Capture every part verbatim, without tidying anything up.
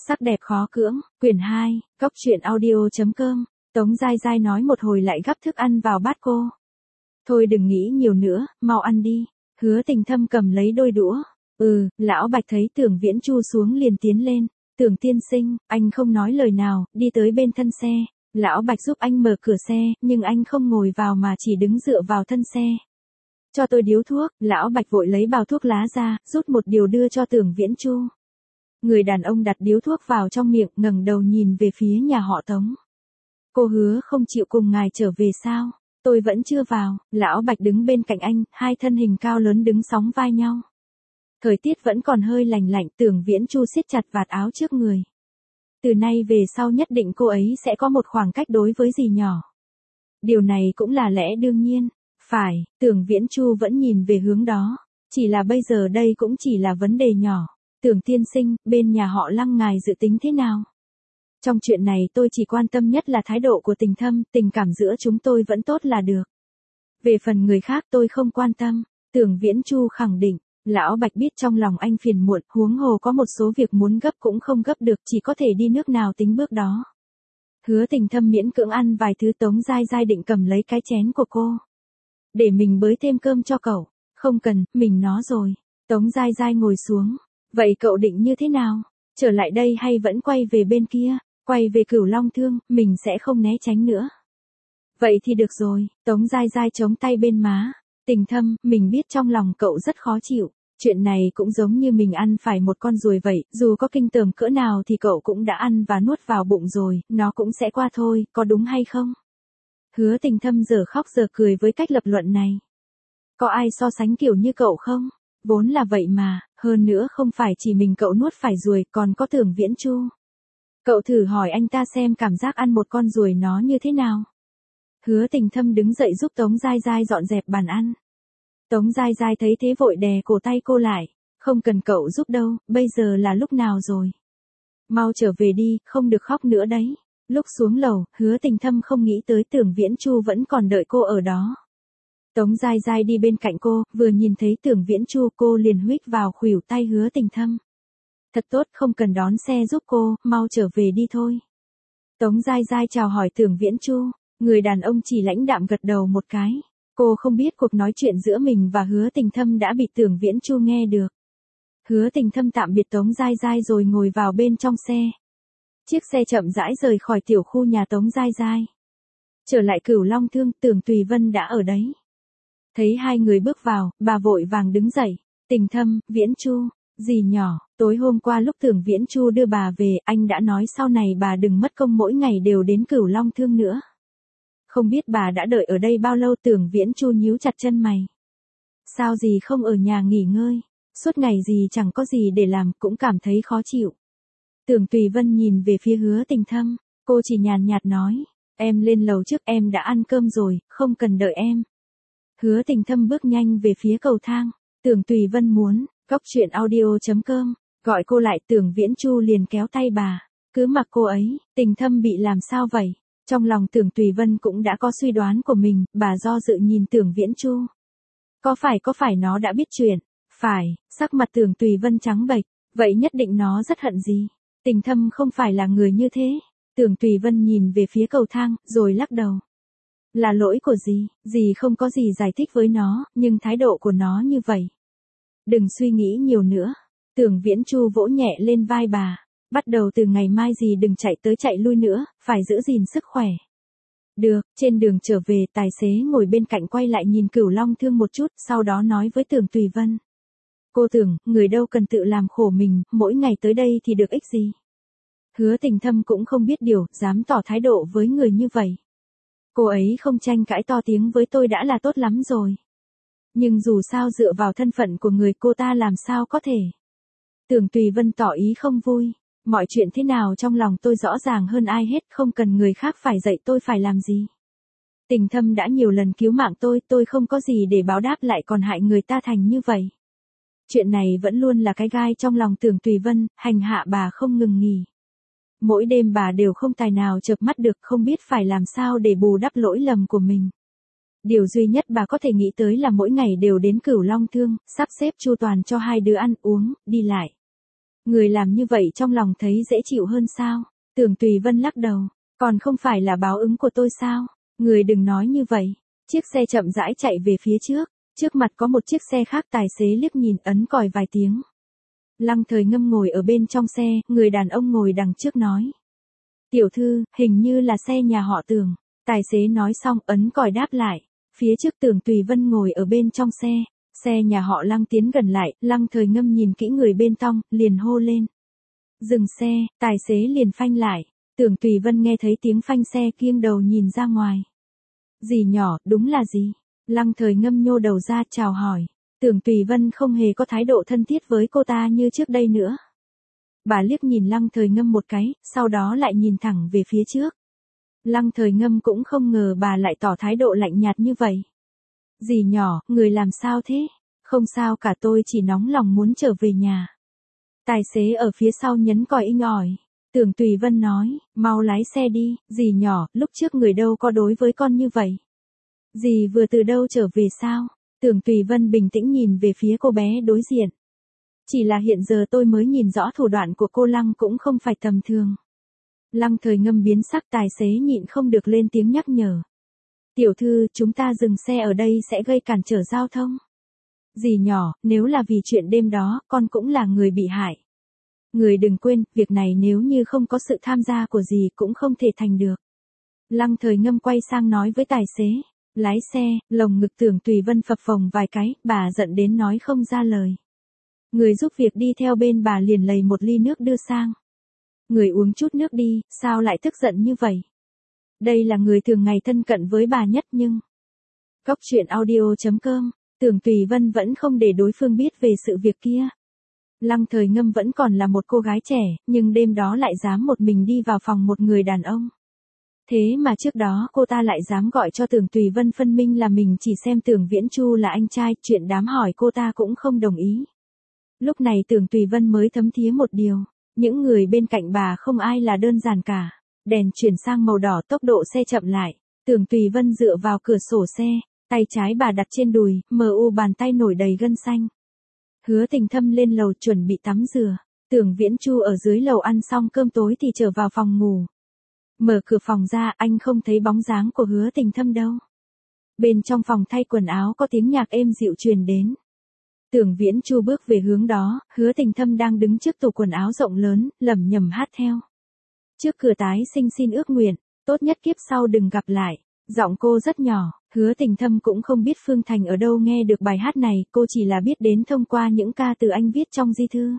Sắc đẹp khó cưỡng, quyển hai, Cốc truyện audio.com, Tống Giai Giai nói một hồi lại gắp thức ăn vào bát cô. Thôi đừng nghĩ nhiều nữa, mau ăn đi. Hứa Tình Thâm cầm lấy đôi đũa. Ừ, lão Bạch thấy Tưởng Viễn Chu xuống liền tiến lên. Tưởng tiên sinh, anh không nói lời nào, đi tới bên thân xe. Lão Bạch giúp anh mở cửa xe, nhưng anh không ngồi vào mà chỉ đứng dựa vào thân xe. Cho tôi điếu thuốc, lão Bạch vội lấy bao thuốc lá ra, rút một điều đưa cho Tưởng Viễn Chu. Người đàn ông đặt điếu thuốc vào trong miệng, ngẩng đầu nhìn về phía nhà họ Tống. Cô hứa không chịu cùng ngài trở về sao? Tôi vẫn chưa vào. Lão Bạch đứng bên cạnh anh, hai thân hình cao lớn đứng sóng vai nhau. Thời tiết vẫn còn hơi lành lạnh, Tưởng Viễn Chu siết chặt vạt áo trước người. Từ nay về sau nhất định cô ấy sẽ có một khoảng cách đối với dì nhỏ. Điều này cũng là lẽ đương nhiên. Phải, Tưởng Viễn Chu vẫn nhìn về hướng đó. Chỉ là bây giờ đây cũng chỉ là vấn đề nhỏ. Tưởng tiên sinh, bên nhà họ Lăng ngài dự tính thế nào? Trong chuyện này tôi chỉ quan tâm nhất là thái độ của Tình Thâm, tình cảm giữa chúng tôi vẫn tốt là được. Về phần người khác tôi không quan tâm, Tưởng Viễn Chu khẳng định. Lão Bạch biết trong lòng anh phiền muộn, huống hồ có một số việc muốn gấp cũng không gấp được, chỉ có thể đi nước nào tính bước đó. Hứa Tình Thâm miễn cưỡng ăn vài thứ. Tống Giai Giai định cầm lấy cái chén của cô. Để mình bới thêm cơm cho cậu. Không cần, mình nó rồi. Tống Giai Giai ngồi xuống. Vậy cậu định như thế nào? Trở lại đây hay vẫn quay về bên kia? Quay về Cửu Long Thương, mình sẽ không né tránh nữa. Vậy thì được rồi. Tống Giai Giai chống tay bên má. Tình Thâm, mình biết trong lòng cậu rất khó chịu. Chuyện này cũng giống như mình ăn phải một con ruồi vậy, dù có kinh tởm cỡ nào thì cậu cũng đã ăn và nuốt vào bụng rồi, nó cũng sẽ qua thôi, có đúng hay không? Hứa Tình Thâm giờ khóc giờ cười với cách lập luận này. Có ai so sánh kiểu như cậu không? Vốn là vậy mà, hơn nữa không phải chỉ mình cậu nuốt phải ruồi, còn có Tưởng Viễn Chu. Cậu thử hỏi anh ta xem cảm giác ăn một con ruồi nó như thế nào. Hứa Tình Thâm đứng dậy giúp Tống Giai Giai dọn dẹp bàn ăn. Tống Giai Giai thấy thế vội đè cổ tay cô lại. Không cần cậu giúp đâu, bây giờ là lúc nào rồi? Mau trở về đi, không được khóc nữa đấy. Lúc xuống lầu, Hứa Tình Thâm không nghĩ tới Tưởng Viễn Chu vẫn còn đợi cô ở đó. Tống Giai Giai đi bên cạnh cô, vừa nhìn thấy Tưởng Viễn Chu cô liền huých vào khuỷu tay Hứa Tình Thâm. Thật tốt, không cần đón xe giúp cô, mau trở về đi thôi. Tống Giai Giai chào hỏi Tưởng Viễn Chu, người đàn ông chỉ lãnh đạm gật đầu một cái. Cô không biết cuộc nói chuyện giữa mình và Hứa Tình Thâm đã bị Tưởng Viễn Chu nghe được. Hứa Tình Thâm tạm biệt Tống Giai Giai rồi ngồi vào bên trong xe. Chiếc xe chậm rãi rời khỏi tiểu khu nhà Tống Giai Giai. Trở lại Cửu Long Thương, Tưởng Tùy Vân đã ở đấy. Thấy hai người bước vào, bà vội vàng đứng dậy. Tình Thâm, Viễn Chu, dì nhỏ, tối hôm qua lúc Tưởng Viễn Chu đưa bà về, anh đã nói sau này bà đừng mất công mỗi ngày đều đến Cửu Long Thương nữa. Không biết bà đã đợi ở đây bao lâu? Tưởng Viễn Chu nhíu chặt chân mày. Sao dì không ở nhà nghỉ ngơi? Suốt ngày dì chẳng có gì để làm, cũng cảm thấy khó chịu. Tưởng Tùy Vân nhìn về phía Hứa Tình Thâm, cô chỉ nhàn nhạt nói, em lên lầu trước, em đã ăn cơm rồi, không cần đợi em. Hứa Tình Thâm bước nhanh về phía cầu thang. Tưởng Tùy Vân muốn, Cốc truyện audio.com, gọi cô lại. Tưởng Viễn Chu liền kéo tay bà. Cứ mặc cô ấy. Tình Thâm bị làm sao vậy? Trong lòng Tưởng Tùy Vân cũng đã có suy đoán của mình, bà do dự nhìn Tưởng Viễn Chu. Có phải có phải nó đã biết chuyện? Phải, sắc mặt Tưởng Tùy Vân trắng bệch, vậy nhất định nó rất hận gì? Tình Thâm không phải là người như thế. Tưởng Tùy Vân nhìn về phía cầu thang, rồi lắc đầu. Là lỗi của dì, dì không có gì giải thích với nó, nhưng thái độ của nó như vậy. Đừng suy nghĩ nhiều nữa. Tưởng Viễn Chu vỗ nhẹ lên vai bà. Bắt đầu từ ngày mai dì đừng chạy tới chạy lui nữa, phải giữ gìn sức khỏe. Được, trên đường trở về, tài xế ngồi bên cạnh quay lại nhìn Cửu Long Thương một chút, sau đó nói với Tưởng Tùy Vân. Cô Tưởng, người đâu cần tự làm khổ mình, mỗi ngày tới đây thì được ích gì? Hứa Tình Thâm cũng không biết điều, dám tỏ thái độ với người như vậy. Cô ấy không tranh cãi to tiếng với tôi đã là tốt lắm rồi. Nhưng dù sao dựa vào thân phận của người cô ta làm sao có thể. Tưởng Tùy Vân tỏ ý không vui. Mọi chuyện thế nào trong lòng tôi rõ ràng hơn ai hết, không cần người khác phải dạy tôi phải làm gì. Tình Thâm đã nhiều lần cứu mạng tôi, tôi không có gì để báo đáp lại còn hại người ta thành như vậy. Chuyện này vẫn luôn là cái gai trong lòng Tưởng Tùy Vân, hành hạ bà không ngừng nghỉ. Mỗi đêm bà đều không tài nào chợp mắt được, không biết phải làm sao để bù đắp lỗi lầm của mình. Điều duy nhất bà có thể nghĩ tới là mỗi ngày đều đến Cửu Long Thương, sắp xếp chu toàn cho hai đứa ăn uống, đi lại. Người làm như vậy trong lòng thấy dễ chịu hơn sao? Tưởng Tùy Vân lắc đầu, còn không phải là báo ứng của tôi sao? Người đừng nói như vậy. Chiếc xe chậm rãi chạy về phía trước, trước mặt có một chiếc xe khác, tài xế liếc nhìn ấn còi vài tiếng. Lăng Thời Ngâm ngồi ở bên trong xe, người đàn ông ngồi đằng trước nói. Tiểu thư, hình như là xe nhà họ Tưởng. Tài xế nói xong ấn còi đáp lại. Phía trước Tưởng Tùy Vân ngồi ở bên trong xe. Xe nhà họ Lăng tiến gần lại, Lăng Thời Ngâm nhìn kỹ người bên trong, liền hô lên. Dừng xe, tài xế liền phanh lại. Tưởng Tùy Vân nghe thấy tiếng phanh xe kiêng đầu nhìn ra ngoài. Dì nhỏ, đúng là gì? Lăng Thời Ngâm nhô đầu ra chào hỏi. Tưởng Tùy Vân không hề có thái độ thân thiết với cô ta như trước đây nữa. Bà liếc nhìn Lăng Thời Ngâm một cái, sau đó lại nhìn thẳng về phía trước. Lăng Thời Ngâm cũng không ngờ bà lại tỏ thái độ lạnh nhạt như vậy. Dì nhỏ, người làm sao thế? Không sao cả, tôi chỉ nóng lòng muốn trở về nhà. Tài xế ở phía sau nhấn còi inh ỏi. Tưởng Tùy Vân nói, mau lái xe đi, dì nhỏ, lúc trước người đâu có đối với con như vậy. Dì vừa từ đâu trở về sao? Tưởng Tùy Vân bình tĩnh nhìn về phía cô bé đối diện. Chỉ là hiện giờ tôi mới nhìn rõ thủ đoạn của cô Lăng cũng không phải tầm thường. Lăng Thời Ngâm biến sắc, tài xế nhịn không được lên tiếng nhắc nhở. Tiểu thư, chúng ta dừng xe ở đây sẽ gây cản trở giao thông. Dì nhỏ, nếu là vì chuyện đêm đó, con cũng là người bị hại. Người đừng quên, việc này nếu như không có sự tham gia của dì cũng không thể thành được. Lăng Thời Ngâm quay sang nói với tài xế. Lái xe, lồng ngực Tưởng Tùy Vân phập phồng vài cái, bà giận đến nói không ra lời. Người giúp việc đi theo bên bà liền lầy một ly nước đưa sang. Người uống chút nước đi, sao lại tức giận như vậy? Đây là người thường ngày thân cận với bà nhất nhưng... Cóc truyện audio chấm com, Tưởng Tùy Vân vẫn không để đối phương biết về sự việc kia. Lăng Thời Ngâm vẫn còn là một cô gái trẻ, nhưng đêm đó lại dám một mình đi vào phòng một người đàn ông. Thế mà trước đó cô ta lại dám gọi cho Tưởng Tùy Vân phân minh là mình chỉ xem Tưởng Viễn Chu là anh trai, chuyện đám hỏi cô ta cũng không đồng ý. Lúc này Tưởng Tùy Vân mới thấm thía một điều, những người bên cạnh bà không ai là đơn giản cả. Đèn chuyển sang màu đỏ, tốc độ xe chậm lại. Tưởng Tùy Vân dựa vào cửa sổ xe, tay trái bà đặt trên đùi, mờ u bàn tay nổi đầy gân xanh. Hứa Tình Thâm lên lầu chuẩn bị tắm rửa. Tưởng Viễn Chu ở dưới lầu ăn xong cơm tối thì trở vào phòng ngủ. Mở cửa phòng ra, anh không thấy bóng dáng của Hứa Tình Thâm đâu. Bên trong phòng thay quần áo có tiếng nhạc êm dịu truyền đến. Tưởng Viễn Chu bước về hướng đó, Hứa Tình Thâm đang đứng trước tủ quần áo rộng lớn, lẩm nhẩm hát theo. Trước cửa tái sinh xin ước nguyện, tốt nhất kiếp sau đừng gặp lại. Giọng cô rất nhỏ, Hứa Tình Thâm cũng không biết Phương Thành ở đâu nghe được bài hát này, cô chỉ là biết đến thông qua những ca từ anh viết trong di thư.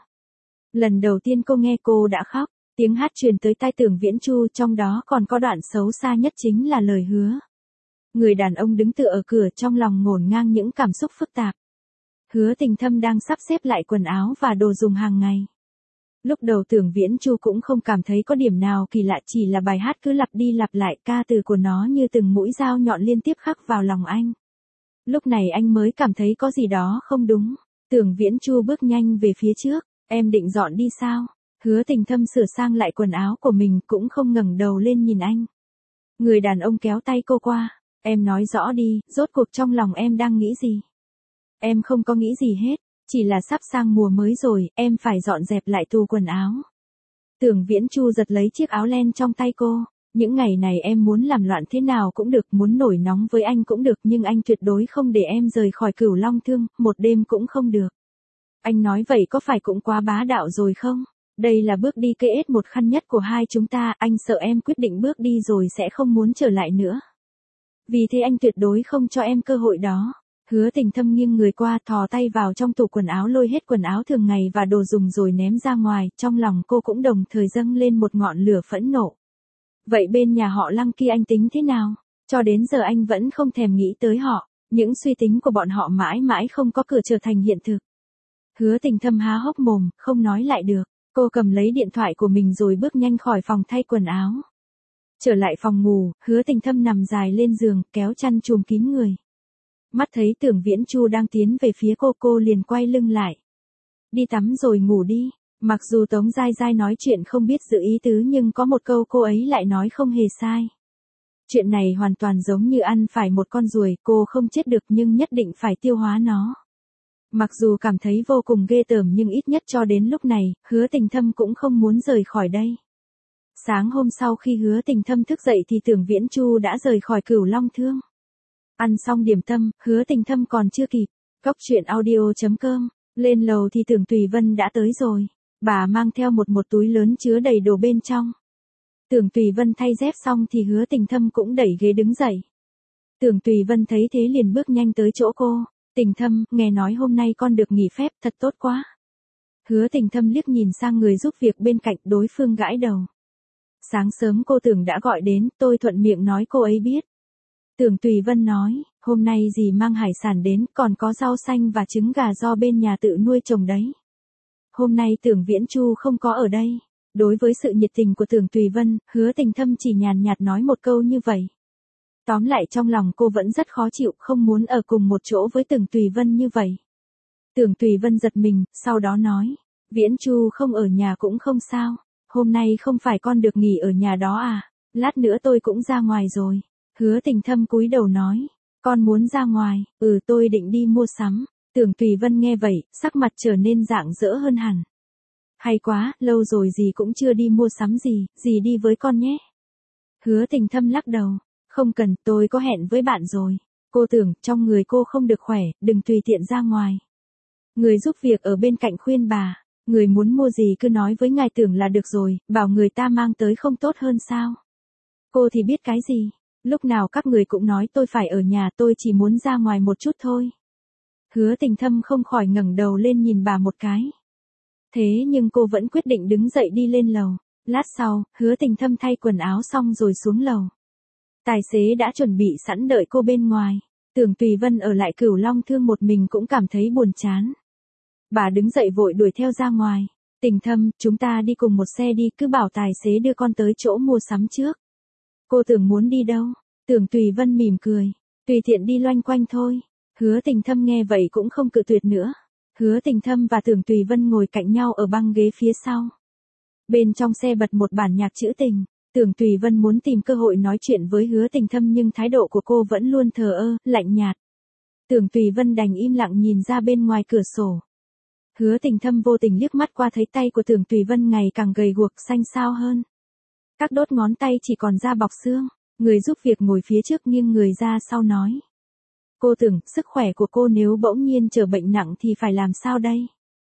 Lần đầu tiên cô nghe cô đã khóc, tiếng hát truyền tới tai Tưởng Viễn Chu, trong đó còn có đoạn xấu xa nhất chính là lời hứa. Người đàn ông đứng tựa ở cửa, trong lòng ngổn ngang những cảm xúc phức tạp. Hứa Tình Thâm đang sắp xếp lại quần áo và đồ dùng hàng ngày. Lúc đầu Tưởng Viễn Chu cũng không cảm thấy có điểm nào kỳ lạ, chỉ là bài hát cứ lặp đi lặp lại, ca từ của nó như từng mũi dao nhọn liên tiếp khắc vào lòng anh. Lúc này anh mới cảm thấy có gì đó không đúng. Tưởng Viễn Chu bước nhanh về phía trước, em định dọn đi sao? Hứa Tình Thâm sửa sang lại quần áo của mình cũng không ngẩng đầu lên nhìn anh. Người đàn ông kéo tay cô qua, em nói rõ đi, rốt cuộc trong lòng em đang nghĩ gì? Em không có nghĩ gì hết. Chỉ là sắp sang mùa mới rồi, em phải dọn dẹp lại tủ quần áo. Tưởng Viễn Chu giật lấy chiếc áo len trong tay cô. Những ngày này em muốn làm loạn thế nào cũng được, muốn nổi nóng với anh cũng được, nhưng anh tuyệt đối không để em rời khỏi Cửu Long Thương, một đêm cũng không được. Anh nói vậy có phải cũng quá bá đạo rồi không? Đây là bước đi kê ết một khăn nhất của hai chúng ta, anh sợ em quyết định bước đi rồi sẽ không muốn trở lại nữa. Vì thế anh tuyệt đối không cho em cơ hội đó. Hứa Tình Thâm nghiêng người qua, thò tay vào trong tủ quần áo lôi hết quần áo thường ngày và đồ dùng rồi ném ra ngoài, trong lòng cô cũng đồng thời dâng lên một ngọn lửa phẫn nộ. Vậy bên nhà họ Lăng kia anh tính thế nào? Cho đến giờ anh vẫn không thèm nghĩ tới họ, những suy tính của bọn họ mãi mãi không có cửa trở thành hiện thực. Hứa Tình Thâm há hốc mồm, không nói lại được, cô cầm lấy điện thoại của mình rồi bước nhanh khỏi phòng thay quần áo. Trở lại phòng ngủ, Hứa Tình Thâm nằm dài lên giường, kéo chăn trùm kín người. Mắt thấy Tưởng Viễn Chu đang tiến về phía cô, cô liền quay lưng lại. Đi tắm rồi ngủ đi. Mặc dù Tống Giai Giai nói chuyện không biết giữ ý tứ nhưng có một câu cô ấy lại nói không hề sai. Chuyện này hoàn toàn giống như ăn phải một con ruồi, cô không chết được nhưng nhất định phải tiêu hóa nó. Mặc dù cảm thấy vô cùng ghê tởm nhưng ít nhất cho đến lúc này, Hứa Tình Thâm cũng không muốn rời khỏi đây. Sáng hôm sau khi Hứa Tình Thâm thức dậy thì Tưởng Viễn Chu đã rời khỏi Cửu Long Thương. Ăn xong điểm tâm, Hứa Tình Thâm còn chưa kịp. Cốc truyện audio chấm com, lên lầu thì Tưởng Tùy Vân đã tới rồi. Bà mang theo một một túi lớn chứa đầy đồ bên trong. Tưởng Tùy Vân thay dép xong thì Hứa Tình Thâm cũng đẩy ghế đứng dậy. Tưởng Tùy Vân thấy thế liền bước nhanh tới chỗ cô. Tình Thâm, nghe nói hôm nay con được nghỉ phép, thật tốt quá. Hứa Tình Thâm liếc nhìn sang người giúp việc bên cạnh, đối phương gãi đầu. Sáng sớm cô Tưởng đã gọi đến, tôi thuận miệng nói cô ấy biết. Tưởng Tùy Vân nói, hôm nay dì mang hải sản đến, còn có rau xanh và trứng gà do bên nhà tự nuôi trồng đấy. Hôm nay Tưởng Viễn Chu không có ở đây. Đối với sự nhiệt tình của Tưởng Tùy Vân, Hứa Tình Thâm chỉ nhàn nhạt nói một câu như vậy. Tóm lại trong lòng cô vẫn rất khó chịu, không muốn ở cùng một chỗ với Tưởng Tùy Vân như vậy. Tưởng Tùy Vân giật mình, sau đó nói, Viễn Chu không ở nhà cũng không sao, hôm nay không phải con được nghỉ ở nhà đó à, lát nữa tôi cũng ra ngoài rồi. Hứa Tình Thâm cúi đầu nói, con muốn ra ngoài, ừ tôi định đi mua sắm. Tưởng Tùy Vân nghe vậy, sắc mặt trở nên rạng rỡ hơn hẳn. Hay quá, lâu rồi dì cũng chưa đi mua sắm gì, dì đi với con nhé. Hứa Tình Thâm lắc đầu, không cần, tôi có hẹn với bạn rồi. Cô Tưởng, trong người cô không được khỏe, đừng tùy tiện ra ngoài. Người giúp việc ở bên cạnh khuyên bà, người muốn mua gì cứ nói với ngài Tưởng là được rồi, bảo người ta mang tới không tốt hơn sao. Cô thì biết cái gì, lúc nào các người cũng nói tôi phải ở nhà, tôi chỉ muốn ra ngoài một chút thôi. Hứa Tình Thâm không khỏi ngẩng đầu lên nhìn bà một cái. Thế nhưng cô vẫn quyết định đứng dậy đi lên lầu. Lát sau, Hứa Tình Thâm thay quần áo xong rồi xuống lầu. Tài xế đã chuẩn bị sẵn đợi cô bên ngoài. Tưởng Tùy Vân ở lại Cửu Long Thương một mình cũng cảm thấy buồn chán. Bà đứng dậy vội đuổi theo ra ngoài. Tình Thâm, chúng ta đi cùng một xe đi, cứ bảo tài xế đưa con tới chỗ mua sắm trước. Cô Tưởng muốn đi đâu? Tưởng Tùy Vân mỉm cười. Tùy tiện đi loanh quanh thôi. Hứa Tình Thâm nghe vậy cũng không cự tuyệt nữa. Hứa Tình Thâm và Tưởng Tùy Vân ngồi cạnh nhau ở băng ghế phía sau. Bên trong xe bật một bản nhạc trữ tình. Tưởng Tùy Vân muốn tìm cơ hội nói chuyện với Hứa Tình Thâm nhưng thái độ của cô vẫn luôn thờ ơ, lạnh nhạt. Tưởng Tùy Vân đành im lặng nhìn ra bên ngoài cửa sổ. Hứa Tình Thâm vô tình liếc mắt qua thấy tay của Tưởng Tùy Vân ngày càng gầy guộc xanh xao hơn. Các đốt ngón tay chỉ còn da bọc xương. Người giúp việc ngồi phía trước nghiêng người ra sau nói. Cô Tưởng, sức khỏe của cô nếu bỗng nhiên trở bệnh nặng thì phải làm sao đây?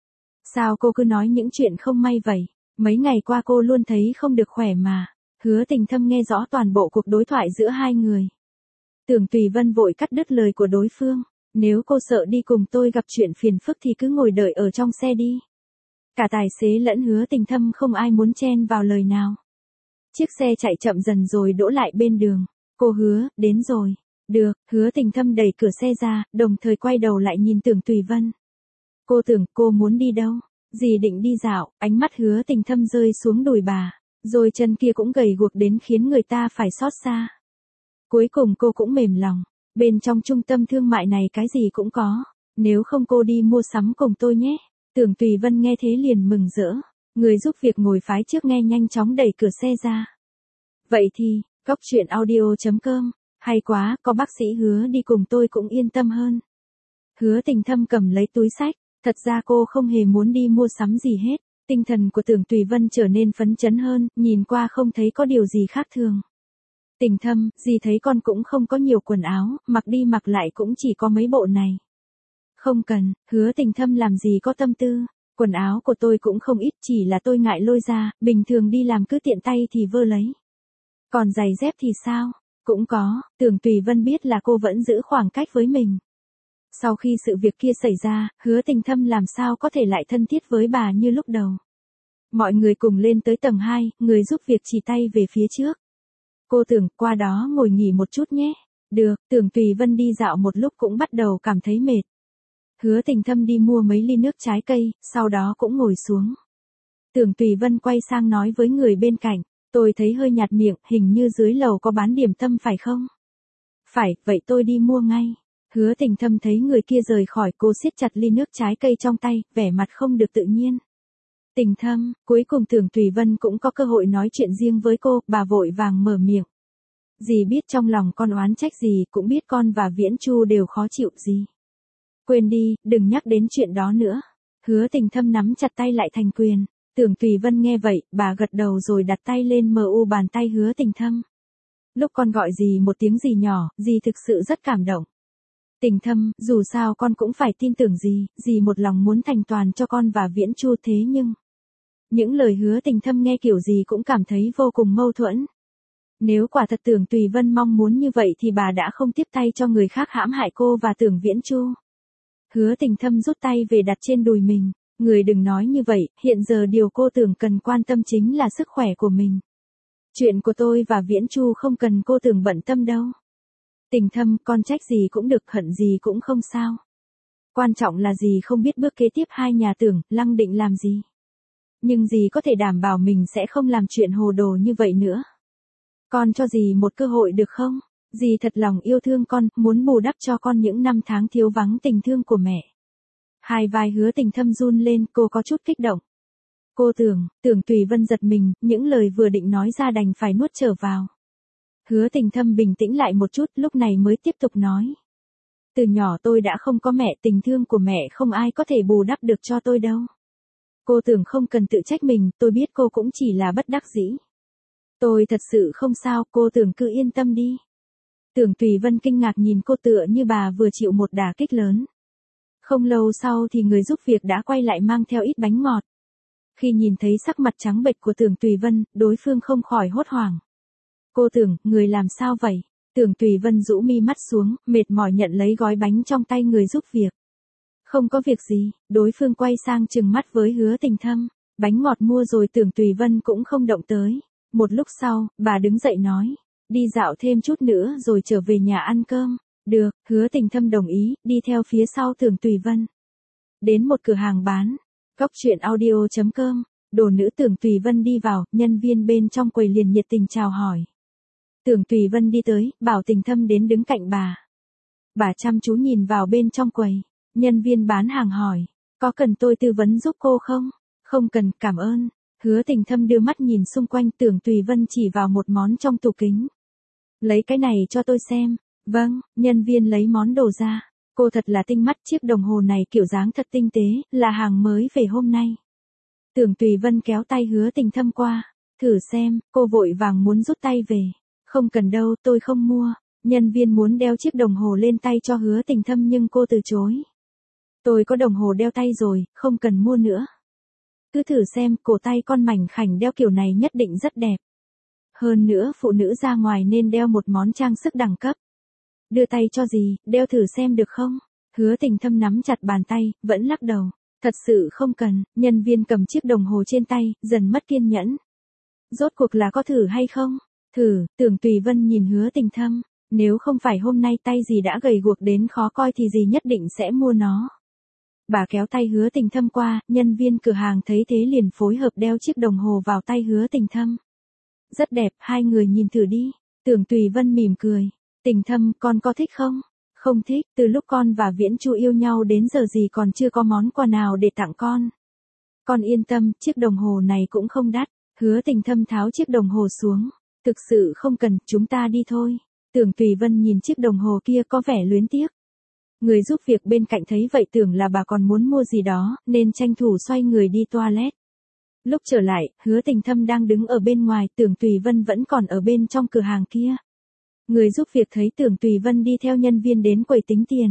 Sao cô cứ nói những chuyện không may vậy? Mấy ngày qua cô luôn thấy không được khỏe mà. Hứa Tình Thâm nghe rõ toàn bộ cuộc đối thoại giữa hai người. Tưởng Tùy Vân vội cắt đứt lời của đối phương. Nếu cô sợ đi cùng tôi gặp chuyện phiền phức thì cứ ngồi đợi ở trong xe đi. Cả tài xế lẫn Hứa Tình Thâm không ai muốn chen vào lời nào. Chiếc xe chạy chậm dần rồi đỗ lại bên đường. Cô Hứa, đến rồi. Được, Hứa Tình Thâm đẩy cửa xe ra, đồng thời quay đầu lại nhìn Tưởng Tùy Vân. Cô Tưởng, cô muốn đi đâu? Dì định đi dạo, ánh mắt Hứa Tình Thâm rơi xuống đùi bà. Rồi chân kia cũng gầy guộc đến khiến người ta phải xót xa. Cuối cùng cô cũng mềm lòng. Bên trong trung tâm thương mại này cái gì cũng có. Nếu không cô đi mua sắm cùng tôi nhé. Tưởng Tùy Vân nghe thế liền mừng rỡ. Người giúp việc ngồi phái trước nghe nhanh chóng đẩy cửa xe ra. Vậy thì, cốc truyện audio chấm com. Hay quá, có bác sĩ Hứa đi cùng tôi cũng yên tâm hơn. Hứa Tình Thâm cầm lấy túi xách. Thật ra cô không hề muốn đi mua sắm gì hết. Tinh thần của Tưởng Tùy Vân trở nên phấn chấn hơn, nhìn qua không thấy có điều gì khác thường. Tình Thâm, dì thấy con cũng không có nhiều quần áo, mặc đi mặc lại cũng chỉ có mấy bộ này. Không cần, Hứa Tình Thâm làm gì có tâm tư, quần áo của tôi cũng không ít, chỉ là tôi ngại lôi ra, bình thường đi làm cứ tiện tay thì vơ lấy. Còn giày dép thì sao? Cũng có, Tưởng Tùy Vân biết là cô vẫn giữ khoảng cách với mình. Sau khi sự việc kia xảy ra, Hứa Tình Thâm làm sao có thể lại thân thiết với bà như lúc đầu. Mọi người cùng lên tới tầng hai, người giúp việc chỉ tay về phía trước. Cô Tưởng, qua đó ngồi nghỉ một chút nhé. Được, Tưởng Tùy Vân đi dạo một lúc cũng bắt đầu cảm thấy mệt. Hứa Tình Thâm đi mua mấy ly nước trái cây, sau đó cũng ngồi xuống. Tưởng Tùy Vân quay sang nói với người bên cạnh, tôi thấy hơi nhạt miệng, hình như dưới lầu có bán điểm tâm phải không? Phải, vậy tôi đi mua ngay. Hứa Tình Thâm thấy người kia rời khỏi, cô siết chặt ly nước trái cây trong tay, vẻ mặt không được tự nhiên. Tình Thâm, cuối cùng Tưởng Tùy Vân cũng có cơ hội nói chuyện riêng với cô, bà vội vàng mở miệng. Dì biết trong lòng con oán trách gì, cũng biết con và Viễn Chu đều khó chịu gì. Quên đi, đừng nhắc đến chuyện đó nữa. Hứa Tình Thâm nắm chặt tay lại thành quyền. Tưởng Tùy Vân nghe vậy, bà gật đầu rồi đặt tay lên mờ u bàn tay Hứa Tình Thâm. Lúc con gọi dì một tiếng dì nhỏ, dì thực sự rất cảm động. Tình Thâm, dù sao con cũng phải tin tưởng dì, dì một lòng muốn thành toàn cho con và Viễn Chu thế nhưng... Những lời Hứa Tình Thâm nghe kiểu gì cũng cảm thấy vô cùng mâu thuẫn. Nếu quả thật Tưởng Tùy Vân mong muốn như vậy thì bà đã không tiếp tay cho người khác hãm hại cô và Tưởng Viễn Chu. Hứa Tình Thâm rút tay về đặt trên đùi mình. Người đừng nói như vậy, hiện giờ điều cô Tưởng cần quan tâm chính là sức khỏe của mình. Chuyện của tôi và Viễn Chu không cần cô Tưởng bận tâm đâu. Tình Thâm, con trách gì cũng được, hận gì cũng không sao. Quan trọng là dì không biết bước kế tiếp hai nhà Tưởng, Lăng định làm gì. Nhưng dì có thể đảm bảo mình sẽ không làm chuyện hồ đồ như vậy nữa. Con cho dì một cơ hội được không? Dì thật lòng yêu thương con, muốn bù đắp cho con những năm tháng thiếu vắng tình thương của mẹ. Hai vai Hứa Tình Thâm run lên, cô có chút kích động. Cô Tưởng, Tưởng Tùy Vân giật mình, những lời vừa định nói ra đành phải nuốt trở vào. Hứa Tình Thâm bình tĩnh lại một chút, lúc này mới tiếp tục nói. Từ nhỏ tôi đã không có mẹ, tình thương của mẹ không ai có thể bù đắp được cho tôi đâu. Cô Tưởng không cần tự trách mình, tôi biết cô cũng chỉ là bất đắc dĩ. Tôi thật sự không sao, cô Tưởng cứ yên tâm đi. Tưởng Tùy Vân kinh ngạc nhìn cô tựa như bà vừa chịu một đả kích lớn. Không lâu sau thì người giúp việc đã quay lại mang theo ít bánh ngọt. Khi nhìn thấy sắc mặt trắng bệch của Tưởng Tùy Vân, đối phương không khỏi hốt hoảng. Cô Tưởng, người làm sao vậy? Tưởng Tùy Vân rũ mi mắt xuống, mệt mỏi nhận lấy gói bánh trong tay người giúp việc. Không có việc gì, đối phương quay sang trừng mắt với Hứa Tình Thâm. Bánh ngọt mua rồi Tưởng Tùy Vân cũng không động tới. Một lúc sau, bà đứng dậy nói. Đi dạo thêm chút nữa rồi trở về nhà ăn cơm. Được, Hứa Tình Thâm đồng ý, đi theo phía sau Tưởng Tùy Vân. Đến một cửa hàng bán. Góc truyện audio chấm com. Đồ nữ Tưởng Tùy Vân đi vào, nhân viên bên trong quầy liền nhiệt tình chào hỏi. Tưởng Tùy Vân đi tới, bảo Tình Thâm đến đứng cạnh bà. Bà chăm chú nhìn vào bên trong quầy. Nhân viên bán hàng hỏi. Có cần tôi tư vấn giúp cô không? Không cần, cảm ơn. Hứa Tình Thâm đưa mắt nhìn xung quanh, Tưởng Tùy Vân chỉ vào một món trong tủ kính. Lấy cái này cho tôi xem. Vâng, nhân viên lấy món đồ ra. Cô thật là tinh mắt, chiếc đồng hồ này kiểu dáng thật tinh tế, là hàng mới về hôm nay. Tưởng Tùy Vân kéo tay Hứa Tình Thâm qua. Thử xem, cô vội vàng muốn rút tay về. Không cần đâu, tôi không mua. Nhân viên muốn đeo chiếc đồng hồ lên tay cho Hứa Tình Thâm nhưng cô từ chối. Tôi có đồng hồ đeo tay rồi, không cần mua nữa. Cứ thử xem, cổ tay con mảnh khảnh đeo kiểu này nhất định rất đẹp. Hơn nữa phụ nữ ra ngoài nên đeo một món trang sức đẳng cấp. Đưa tay cho gì, đeo thử xem được không? Hứa Tình Thâm nắm chặt bàn tay, vẫn lắc đầu. Thật sự không cần, nhân viên cầm chiếc đồng hồ trên tay, dần mất kiên nhẫn. Rốt cuộc là có thử hay không? Thử, Tưởng Tùy Vân nhìn Hứa Tình Thâm. Nếu không phải hôm nay tay gì đã gầy guộc đến khó coi thì gì nhất định sẽ mua nó. Bà kéo tay Hứa Tình Thâm qua, nhân viên cửa hàng thấy thế liền phối hợp đeo chiếc đồng hồ vào tay Hứa Tình Thâm. Rất đẹp, hai người nhìn thử đi. Tưởng Tùy Vân mỉm cười. Tình Thâm, con có thích không? Không thích, từ lúc con và Viễn Chu yêu nhau đến giờ gì còn chưa có món quà nào để tặng con. Con yên tâm, chiếc đồng hồ này cũng không đắt. Hứa Tình Thâm tháo chiếc đồng hồ xuống. Thực sự không cần, chúng ta đi thôi. Tưởng Tùy Vân nhìn chiếc đồng hồ kia có vẻ luyến tiếc. Người giúp việc bên cạnh thấy vậy tưởng là bà còn muốn mua gì đó, nên tranh thủ xoay người đi toilet. Lúc trở lại, Hứa Tình Thâm đang đứng ở bên ngoài, Tưởng Tùy Vân vẫn còn ở bên trong cửa hàng kia. Người giúp việc thấy Tưởng Tùy Vân đi theo nhân viên đến quầy tính tiền.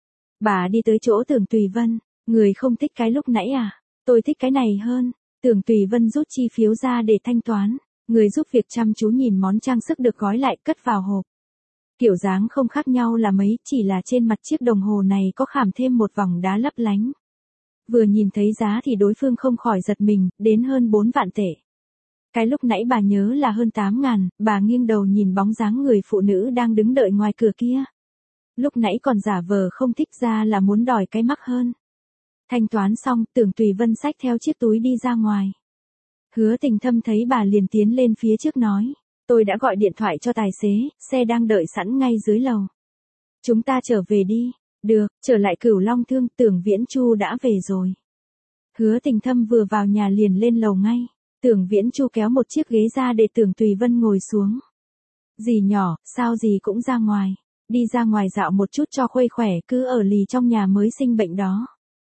Bà đi tới chỗ Tưởng Tùy Vân, người không thích cái lúc nãy à? Tôi thích cái này hơn. Tưởng Tùy Vân rút chi phiếu ra để thanh toán. Người giúp việc chăm chú nhìn món trang sức được gói lại cất vào hộp. Kiểu dáng không khác nhau là mấy, chỉ là trên mặt chiếc đồng hồ này có khảm thêm một vòng đá lấp lánh. Vừa nhìn thấy giá thì đối phương không khỏi giật mình, đến hơn bốn vạn tệ. Cái lúc nãy bà nhớ là hơn tám ngàn, bà nghiêng đầu nhìn bóng dáng người phụ nữ đang đứng đợi ngoài cửa kia. Lúc nãy còn giả vờ không thích ra là muốn đòi cái mắc hơn. Thanh toán xong, Tưởng Tùy Vân xách theo chiếc túi đi ra ngoài. Hứa Tình Thâm thấy bà liền tiến lên phía trước nói. Tôi đã gọi điện thoại cho tài xế, xe đang đợi sẵn ngay dưới lầu. Chúng ta trở về đi. Được, trở lại Cửu Long Thương, Tưởng Viễn Chu đã về rồi. Hứa Tình Thâm vừa vào nhà liền lên lầu ngay. Tưởng Viễn Chu kéo một chiếc ghế ra để Tưởng Tùy Vân ngồi xuống. Dì nhỏ, sao dì cũng ra ngoài? đi ra ngoài dạo một chút cho khuây khỏe, cứ ở lì trong nhà mới sinh bệnh đó.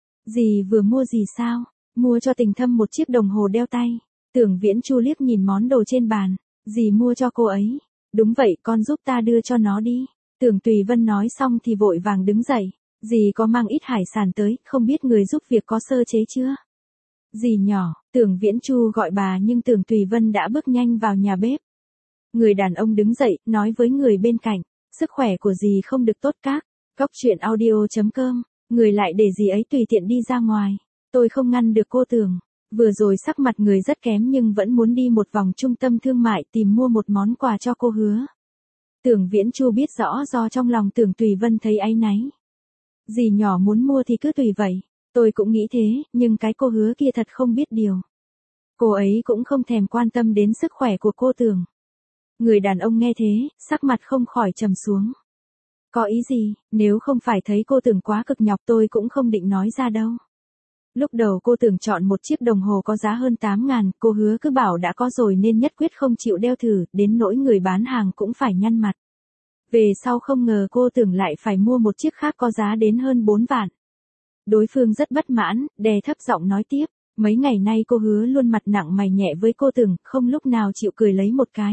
Dì vừa mua gì sao? Mua cho Tình Thâm một chiếc đồng hồ đeo tay. Tưởng Viễn Chu liếc nhìn món đồ trên bàn. Dì mua cho cô ấy. Đúng vậy, con giúp ta đưa cho nó đi. Tưởng Tùy Vân nói xong thì vội vàng đứng dậy. Dì có mang ít hải sản tới, không biết người giúp việc có sơ chế chưa? Dì nhỏ, Tưởng Viễn Chu gọi bà nhưng Tưởng Tùy Vân đã bước nhanh vào nhà bếp. Người đàn ông đứng dậy, nói với người bên cạnh. Sức khỏe của dì không được tốt các. Góc chuyện audio chấm com. Người lại để dì ấy tùy tiện đi ra ngoài. Tôi không ngăn được cô Tưởng. Vừa rồi sắc mặt người rất kém nhưng vẫn muốn đi một vòng trung tâm thương mại tìm mua một món quà cho cô Hứa. Tưởng Viễn Chu biết rõ do trong lòng Tưởng Tùy Vân thấy áy náy. Dì nhỏ muốn mua thì cứ tùy vậy. Tôi cũng nghĩ thế, nhưng cái cô Hứa kia thật không biết điều. Cô ấy cũng không thèm quan tâm đến sức khỏe của cô Tưởng. Người đàn ông nghe thế, sắc mặt không khỏi trầm xuống. Có ý gì, nếu không phải thấy cô Tưởng quá cực nhọc tôi cũng không định nói ra đâu. Lúc đầu cô Tưởng chọn một chiếc đồng hồ có giá hơn tám ngàn, cô Hứa cứ bảo đã có rồi nên nhất quyết không chịu đeo thử, đến nỗi người bán hàng cũng phải nhăn mặt. Về sau không ngờ cô Tưởng lại phải mua một chiếc khác có giá đến hơn bốn vạn. Đối phương rất bất mãn, đè thấp giọng nói tiếp, mấy ngày nay cô Hứa luôn mặt nặng mày nhẹ với cô Tưởng, không lúc nào chịu cười lấy một cái.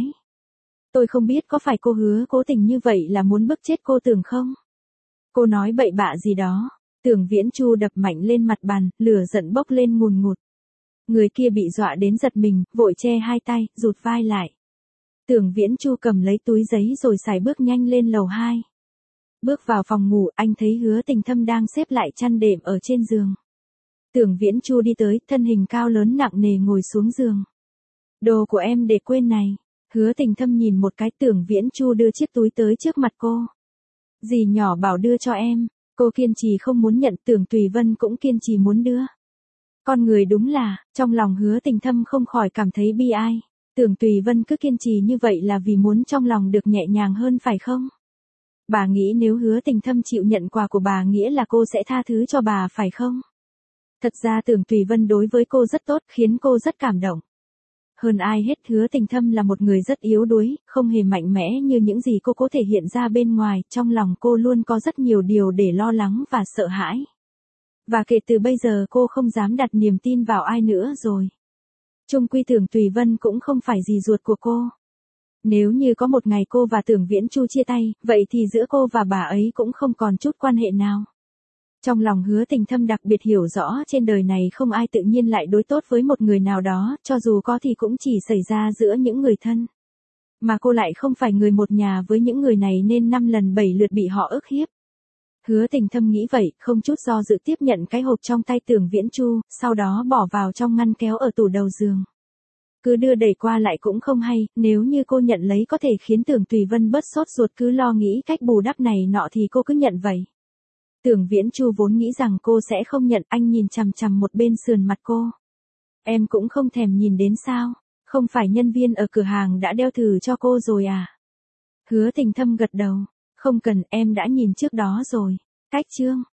Tôi không biết có phải cô Hứa cố tình như vậy là muốn bức chết cô Tưởng không? Cô nói bậy bạ gì đó. Tưởng Viễn Chu đập mạnh lên mặt bàn, lửa giận bốc lên ngùn ngụt. Người kia bị dọa đến giật mình, vội che hai tay, rụt vai lại. Tưởng Viễn Chu cầm lấy túi giấy rồi xài bước nhanh lên lầu hai. Bước vào phòng ngủ, anh thấy Hứa Tình Thâm đang xếp lại chăn đệm ở trên giường. Tưởng Viễn Chu đi tới, thân hình cao lớn nặng nề ngồi xuống giường. Đồ của em để quên này. Hứa Tình Thâm nhìn một cái, Tưởng Viễn Chu đưa chiếc túi tới trước mặt cô. Dì nhỏ bảo đưa cho em. Cô kiên trì không muốn nhận, Tưởng Tùy Vân cũng kiên trì muốn đưa. Con người đúng là, trong lòng Hứa Tình Thâm không khỏi cảm thấy bi ai. Tưởng Tùy Vân cứ kiên trì như vậy là vì muốn trong lòng được nhẹ nhàng hơn phải không? Bà nghĩ nếu Hứa Tình Thâm chịu nhận quà của bà nghĩa là cô sẽ tha thứ cho bà phải không? Thật ra Tưởng Tùy Vân đối với cô rất tốt, khiến cô rất cảm động. Hơn ai hết Hứa Tình Thâm là một người rất yếu đuối, không hề mạnh mẽ như những gì cô có thể hiện ra bên ngoài, trong lòng cô luôn có rất nhiều điều để lo lắng và sợ hãi. Và kể từ bây giờ cô không dám đặt niềm tin vào ai nữa rồi. Chung quy Tưởng Tùy Vân cũng không phải dì ruột của cô. Nếu như có một ngày cô và Tưởng Viễn Chu chia tay, vậy thì giữa cô và bà ấy cũng không còn chút quan hệ nào. Trong lòng Hứa Tình Thâm đặc biệt hiểu rõ trên đời này không ai tự nhiên lại đối tốt với một người nào đó, cho dù có thì cũng chỉ xảy ra giữa những người thân. Mà cô lại không phải người một nhà với những người này nên năm lần bảy lượt bị họ ức hiếp. Hứa Tình Thâm nghĩ vậy, không chút do dự tiếp nhận cái hộp trong tay Tưởng Viễn Chu, sau đó bỏ vào trong ngăn kéo ở tủ đầu giường. Cứ đưa đẩy qua lại cũng không hay, nếu như cô nhận lấy có thể khiến Tưởng Tùy Vân bớt sốt ruột cứ lo nghĩ cách bù đắp này nọ thì cô cứ nhận vậy. Tưởng Viễn Chu vốn nghĩ rằng cô sẽ không nhận, anh nhìn chằm chằm một bên sườn mặt cô. Em cũng không thèm nhìn đến sao, không phải nhân viên ở cửa hàng đã đeo thử cho cô rồi à? Hứa Tình Thâm gật đầu, không cần, em đã nhìn trước đó rồi. Cách chương.